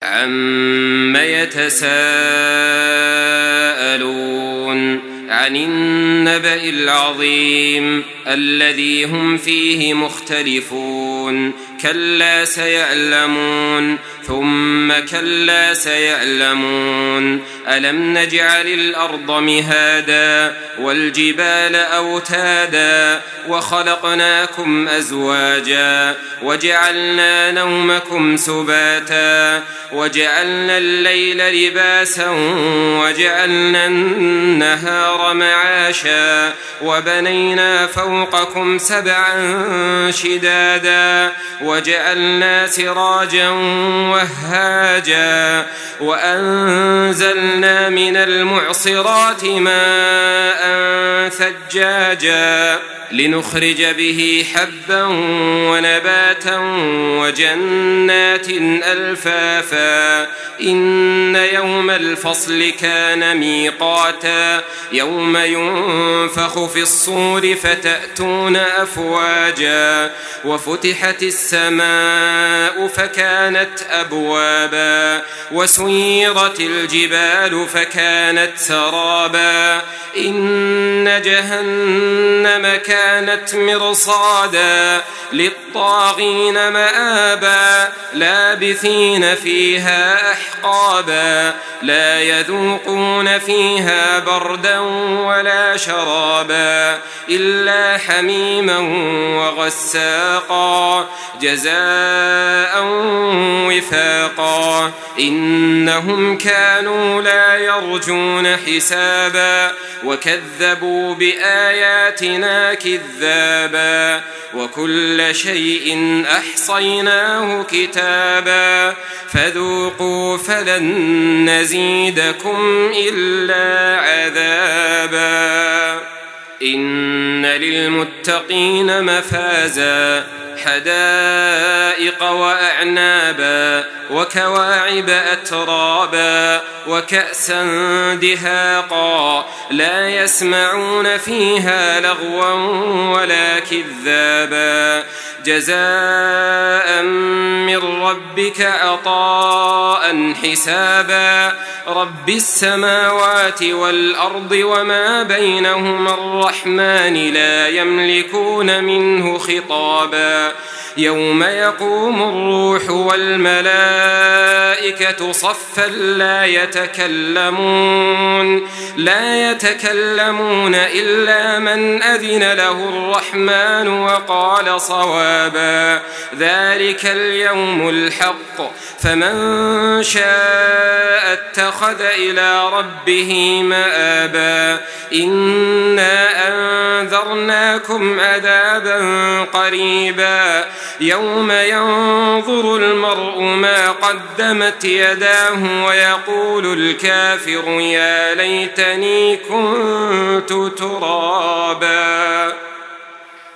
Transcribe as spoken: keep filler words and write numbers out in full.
عَمَّ يتساءلون عن النبأ العظيم الذي هم فيه مختلفون كلا سيعلمون ثم كلا سيعلمون ألم نجعل الأرض مهادا والجبال أوتادا وخلقناكم أزواجا وجعلنا نومكم سباتا وجعلنا الليل لباسا وجعلنا النهار معاشا وبنينا فوقكم سبعا شدادا وجعلنا سراجا وهاجا وأنزلنا من المعصرات ماء ثجاجا لنخرج به حبا ونباتا وجنات ألفافا إن يوم الفصل كان ميقاتا يوم ينفخ في الصور فتأتون أفواجا وفتحت السماء فكانت أبوابا وسيرت الجبال فكانت سرابا إن جهنم كانت مرصادا للطاغين مآبا لابثين فيها أحقابا لا يذوقون فيها بردا ولا شرابا إلا حميما وغساقا جزاء وفاقا إنهم كانوا لا يرجون حسابا وكذبوا بآياتنا كذابا وكل شيء أحصيناه كتابا فذوقوا فلن نزيدكم إلا عذابا إن للمتقين مفازا حدائق وأعنابا وكواعب أترابا وكأسا دهاقا لا يسمعون فيها لغوا ولا كذابا جزاء من ربك عطاء حسابا رب السماوات والأرض وما بينهما الرحمن لا يملكون منه خطابا يوم يقوم الروح والملائكة صفا لا يتكلمون لا يتكلمون إلا من أذن له الرحمن وقال صوابا ذلك اليوم الحق فمن شاء اتخذ إلى ربه مآبا إنا أنذرناكم عذابا قريبا يوم ينظر المرء ما قدمت يداه ويقول الكافر يا ليتني كنت ترابا.